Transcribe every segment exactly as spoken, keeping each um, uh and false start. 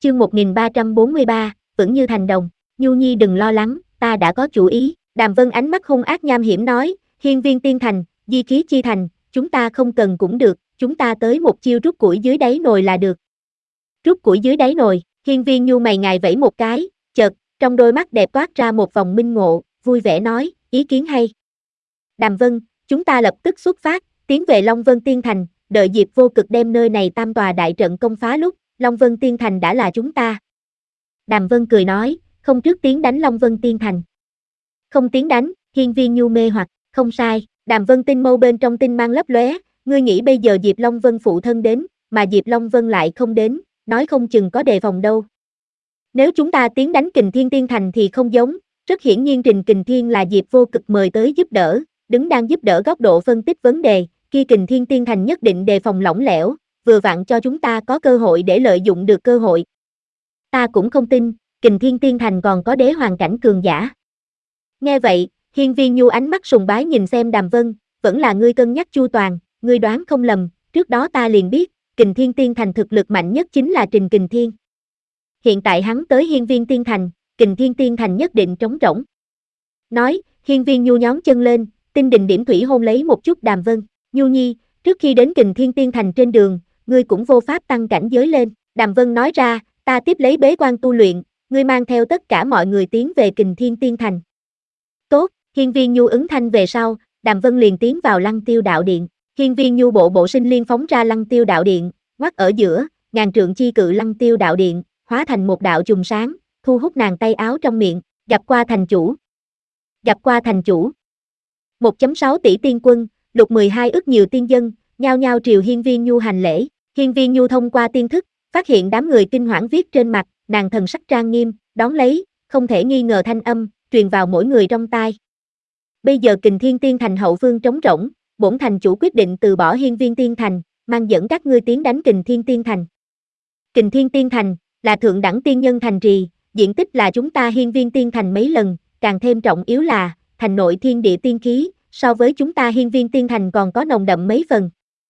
Chương một nghìn ba trăm bốn mươi ba, vững như thành đồng. Nhu Nhi đừng lo lắng, ta đã có chủ ý. Đàm Vân ánh mắt hung ác nham hiểm nói, Hiên Viên Tiên Thành, Di Khí Chi Thành, chúng ta không cần cũng được, chúng ta tới một chiêu rút củi dưới đáy nồi là được. Rút củi dưới đáy nồi, Hiên Viên Nhu mày ngài vẫy một cái, chợt, trong đôi mắt đẹp toát ra một vòng minh ngộ, vui vẻ nói, ý kiến hay. Đàm Vân, chúng ta lập tức xuất phát, tiến về Long Vân Tiên Thành, đợi Diệp Vô Cực đem nơi này tam tòa đại trận công phá lúc, Long Vân Tiên Thành đã là chúng ta. Đàm Vân cười nói, không trước tiến đánh Long Vân Tiên Thành. Không tiến đánh, Hiên Viên Nhu mê hoặc, không sai, Đàm Vân tinh mâu bên trong tinh mang lấp lóe, ngươi nghĩ bây giờ Diệp Long Vân phụ thân đến, mà Diệp Long Vân lại không đến, nói không chừng có đề phòng đâu. Nếu chúng ta tiến đánh Kình Thiên Tiên Thành thì không giống, rất hiển nhiên Trình Kình Thiên là Diệp Vô Cực mời tới giúp đỡ, đứng đang giúp đỡ góc độ phân tích vấn đề, khi Kình Thiên Tiên Thành nhất định đề phòng lỏng lẻo, vừa vặn cho chúng ta có cơ hội để lợi dụng được cơ hội. Ta cũng không tin, Kình Thiên Tiên Thành còn có đế hoàng cảnh cường giả. Nghe vậy, Hiên Viên Nhu ánh mắt sùng bái nhìn xem Đàm Vân, vẫn là ngươi cân nhắc chu toàn, ngươi đoán không lầm, trước đó ta liền biết, Kình Thiên Tiên Thành thực lực mạnh nhất chính là Trình Kình Thiên. Hiện tại hắn tới Hiên Viên Tiên Thành, Kình Thiên Tiên Thành nhất định trống rỗng. Nói, Hiên Viên Nhu nhón chân lên, tinh đình điểm thủy hôn lấy một chút Đàm Vân, Nhu Nhi, trước khi đến Kình Thiên Tiên Thành trên đường, ngươi cũng vô pháp tăng cảnh giới lên, Đàm Vân nói ra, ta tiếp lấy bế quan tu luyện, ngươi mang theo tất cả mọi người tiến về Kình Thiên Tiên Thành. Tốt, Hiên Viên Nhu ứng thanh về sau, Đàm Vân liền tiến vào Lăng Tiêu Đạo Điện, Hiên Viên Nhu bộ bộ sinh liên phóng ra Lăng Tiêu Đạo Điện, ngoắt ở giữa, ngàn trượng chi cự Lăng Tiêu Đạo Điện, hóa thành một đạo chùm sáng, thu hút nàng tay áo trong miệng, gặp qua thành chủ. Gặp qua thành chủ. một phẩy sáu tỷ tiên quân, lục mười hai ức nhiều tiên dân, nhao nhao triều Hiên Viên Nhu hành lễ, Hiên Viên Nhu thông qua tiên thức, phát hiện đám người kinh hoảng viết trên mặt, nàng thần sắc trang nghiêm, đón lấy, không thể nghi ngờ thanh âm, truyền vào mỗi người trong tai. Bây giờ Kình Thiên Tiên Thành hậu phương trống rỗng, bổn thành chủ quyết định từ bỏ Hiên Viên Tiên Thành, mang dẫn các ngươi tiến đánh Kình Thiên Tiên Thành. Kình Thiên Tiên Thành là thượng đẳng tiên nhân thành trì, diện tích là chúng ta Hiên Viên Tiên Thành mấy lần, càng thêm trọng yếu là, thành nội thiên địa tiên khí, so với chúng ta Hiên Viên Tiên Thành còn có nồng đậm mấy phần.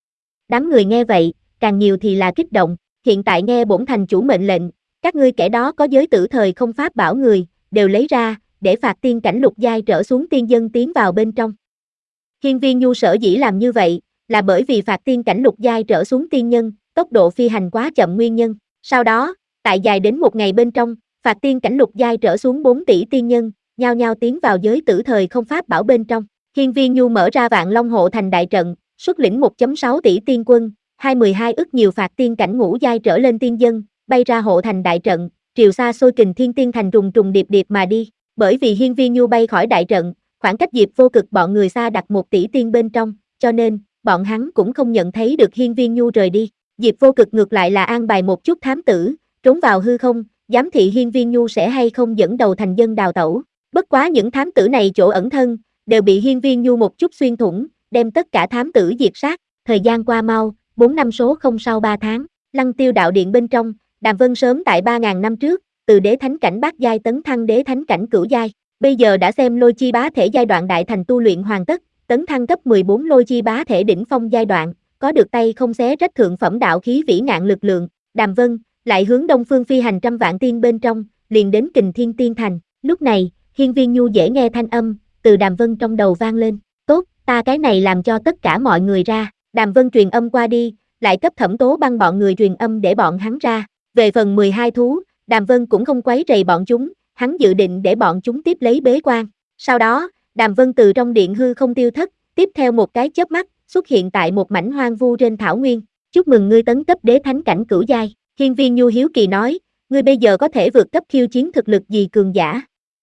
Đám người nghe vậy, càng nhiều thì là kích động, hiện tại nghe bổn thành chủ mệnh lệnh, các ngươi kẻ đó có giới tử thời không pháp bảo người, đều lấy ra, để phạt tiên cảnh lục giai trở xuống tiên dân tiến vào bên trong. Hiên Viên Nhu sở dĩ làm như vậy, là bởi vì phạt tiên cảnh lục giai trở xuống tiên nhân, tốc độ phi hành quá chậm nguyên nhân. Sau đó, tại dài đến một ngày bên trong, phạt tiên cảnh lục giai trở xuống bốn tỷ tiên nhân, nhao nhao tiến vào giới tử thời không pháp bảo bên trong. Hiên Viên Nhu mở ra Vạn Long Hộ Thành đại trận, xuất lĩnh một phẩy sáu tỷ tiên quân, hai mươi hai ức nhiều phạt tiên cảnh ngũ giai trở lên tiên dân, bay ra hộ thành đại trận, triều xa xôi Kình Thiên Tiên Thành trùng trùng điệp điệp mà đi. Bởi vì Hiên Viên Nhu bay khỏi đại trận, khoảng cách Diệp Vô Cực bọn người xa đặt một tỷ tiên bên trong, cho nên, bọn hắn cũng không nhận thấy được Hiên Viên Nhu rời đi. Diệp Vô Cực ngược lại là an bài một chút thám tử, trốn vào hư không, giám thị Hiên Viên Nhu sẽ hay không dẫn đầu thành dân đào tẩu. Bất quá những thám tử này chỗ ẩn thân, đều bị Hiên Viên Nhu một chút xuyên thủng, đem tất cả thám tử diệt sát. Thời gian qua mau, bốn năm số không sau ba tháng, Lăng Tiêu Đạo Điện bên trong, Đàm Vân sớm tại ba ngàn năm trước, từ đế thánh cảnh bát giai tấn thăng đế thánh cảnh cửu giai, bây giờ đã xem lôi chi bá thể giai đoạn đại thành tu luyện hoàn tất, tấn thăng cấp mười bốn lôi chi bá thể đỉnh phong giai đoạn, có được tay không xé rách thượng phẩm đạo khí vĩ ngạn lực lượng. Đàm Vân lại hướng đông phương phi hành trăm vạn tiên bên trong, liền đến Kình Thiên Tiên Thành. Lúc này, Hiên Viên Nhu dễ nghe thanh âm từ Đàm Vân trong đầu vang lên, tốt, ta cái này làm cho tất cả mọi người ra. Đàm Vân truyền âm qua đi, lại cấp Thẩm Tố Băng bọn người truyền âm để bọn hắn ra. Về phần mười hai thú, Đàm Vân cũng không quấy rầy bọn chúng, hắn dự định để bọn chúng tiếp lấy bế quan. Sau đó, Đàm Vân từ trong điện hư không tiêu thất, tiếp theo một cái chớp mắt, xuất hiện tại một mảnh hoang vu trên thảo nguyên. Chúc mừng ngươi tấn cấp đế thánh cảnh cửu giai. Hiên Viên Nhu hiếu kỳ nói, ngươi bây giờ có thể vượt cấp khiêu chiến thực lực gì cường giả?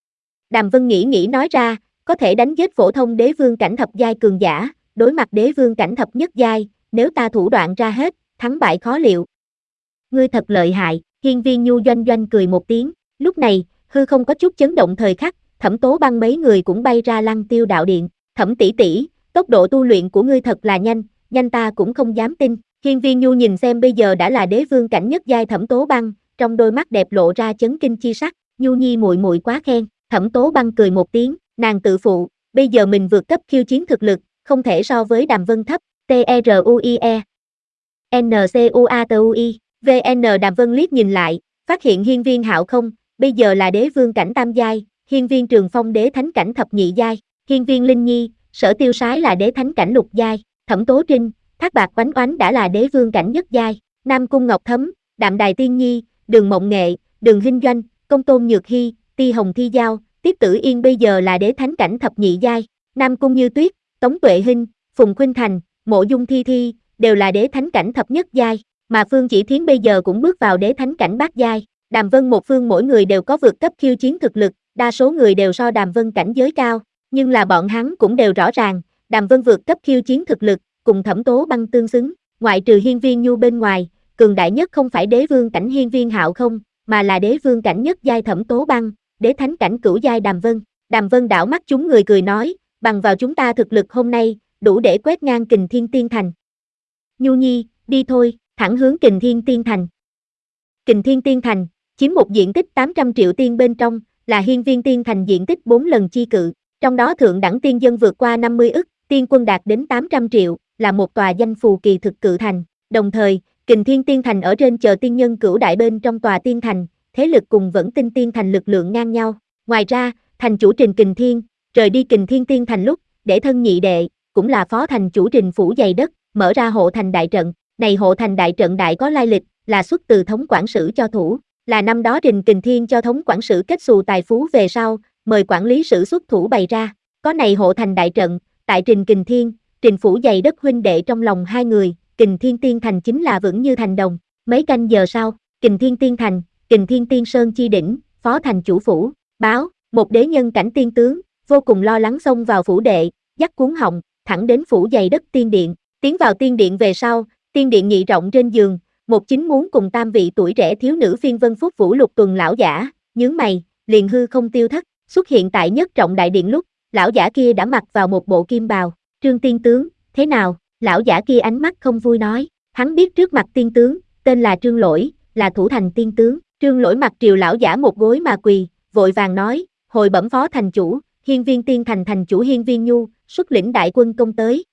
Đàm Vân nghĩ nghĩ nói ra, có thể đánh giết phổ thông đế vương cảnh thập giai cường giả, đối mặt đế vương cảnh thập nhất giai, nếu ta thủ đoạn ra hết, thắng bại khó liệu. Ngươi thật lợi hại. Hiên Viên Nhu doanh doanh cười một tiếng, lúc này, hư không có chút chấn động thời khắc, Thẩm Tố Băng mấy người cũng bay ra Lăng Tiêu Đạo Điện. Thẩm tỷ tỷ, tốc độ tu luyện của ngươi thật là nhanh, nhanh ta cũng không dám tin. Hiên Viên Nhu nhìn xem bây giờ đã là đế vương cảnh nhất giai Thẩm Tố Băng, trong đôi mắt đẹp lộ ra chấn kinh chi sắc. Nhu Nhi muội muội quá khen. Thẩm Tố Băng cười một tiếng, nàng tự phụ, bây giờ mình vượt cấp khiêu chiến thực lực, không thể so với Đàm Vân thấp. T R U I E N C U A T U I V N Đàm Vân liếc nhìn lại, phát hiện hiên viên hạo không, bây giờ là đế vương cảnh tam giai, hiên viên trường phong đế thánh cảnh thập nhị giai, hiên viên linh nhi, sở tiêu sái là đế thánh cảnh lục giai, thẩm tố trinh, thác bạc oánh oánh đã là đế vương cảnh nhất giai, nam cung ngọc thấm, đạm đài tiên nhi, đường mộng nghệ, đường hinh doanh, công tôn nhược hy, ti hồng thi giao, tiếp tử yên bây giờ là đế thánh cảnh thập nhị giai, nam cung như tuyết, tống tuệ hinh, phùng khuynh thành, mộ dung thi thi, đều là đế thánh cảnh thập nhất giai, mà Phương Chỉ Thiến bây giờ cũng bước vào đế thánh cảnh bát giai. Đàm Vân một phương mỗi người đều có vượt cấp khiêu chiến thực lực, đa số người đều so Đàm Vân cảnh giới cao, nhưng là bọn hắn cũng đều rõ ràng, Đàm Vân vượt cấp khiêu chiến thực lực, cùng Thẩm Tố Băng tương xứng, ngoại trừ Hiên Viên Nhu bên ngoài, cường đại nhất không phải đế vương cảnh Hiên Viên Hạo không, mà là đế vương cảnh nhất giai Thẩm Tố Băng, đế thánh cảnh cửu giai Đàm Vân. Đàm Vân đảo mắt chúng người cười nói, bằng vào chúng ta thực lực hôm nay, đủ để quét ngang Kình Thiên Tiên Thành. Nhu Nhi, đi thôi, thẳng hướng Kình Thiên Tiên Thành. Kình Thiên Tiên Thành, chiếm một diện tích tám trăm triệu tiên bên trong, là Hiên Viên Tiên Thành diện tích bốn lần chi cự, trong đó thượng đẳng tiên dân vượt qua năm mươi ức, tiên quân đạt đến tám trăm triệu, là một tòa danh phù kỳ thực cự thành. Đồng thời, Kình Thiên Tiên Thành ở trên chờ tiên nhân cửu đại bên trong tòa tiên thành, thế lực cùng Vẫn Tinh Tiên Thành lực lượng ngang nhau. Ngoài ra, thành chủ Trình Kình Thiên, rời đi Kình Thiên Tiên Thành lúc, để thân nhị đệ, cũng là phó thành chủ Trình phủ dày đất, mở ra hộ thành đại trận. Này hộ thành đại trận đại có lai lịch, là xuất từ thống quản sử cho thủ, là năm đó Trình Kình Thiên cho thống quản sử kết xù tài phú về sau, mời quản lý sử xuất thủ bày ra. Có này hộ thành đại trận, tại Trình Kình Thiên, Trình phủ dày đất huynh đệ trong lòng hai người, Kình Thiên Tiên Thành chính là vững như thành đồng. Mấy canh giờ sau, Kình Thiên Tiên Thành, Kình Thiên Tiên Sơn chi đỉnh, phó thành chủ phủ, báo, một đế nhân cảnh tiên tướng, vô cùng lo lắng xông vào phủ đệ, dắt cuốn họng, thẳng đến phủ dày đất tiên điện. Tiến vào tiên điện về sau, tiên điện nhị rộng trên giường, một chính muốn cùng tam vị tuổi trẻ thiếu nữ phiên vân phúc vũ lục tuần lão giả, nhướng mày, liền hư không tiêu thất, xuất hiện tại nhất trọng đại điện lúc, lão giả kia đã mặc vào một bộ kim bào. Trương tiên tướng, thế nào? Lão giả kia ánh mắt không vui nói, hắn biết trước mặt tiên tướng, tên là Trương Lỗi, là thủ thành tiên tướng. Trương Lỗi mặt triều lão giả một gối mà quỳ, vội vàng nói, hồi bẩm phó thành chủ, Hiên Viên Tiên Thành thành chủ Hiên Viên Nhu, xuất lĩnh đại quân công tới,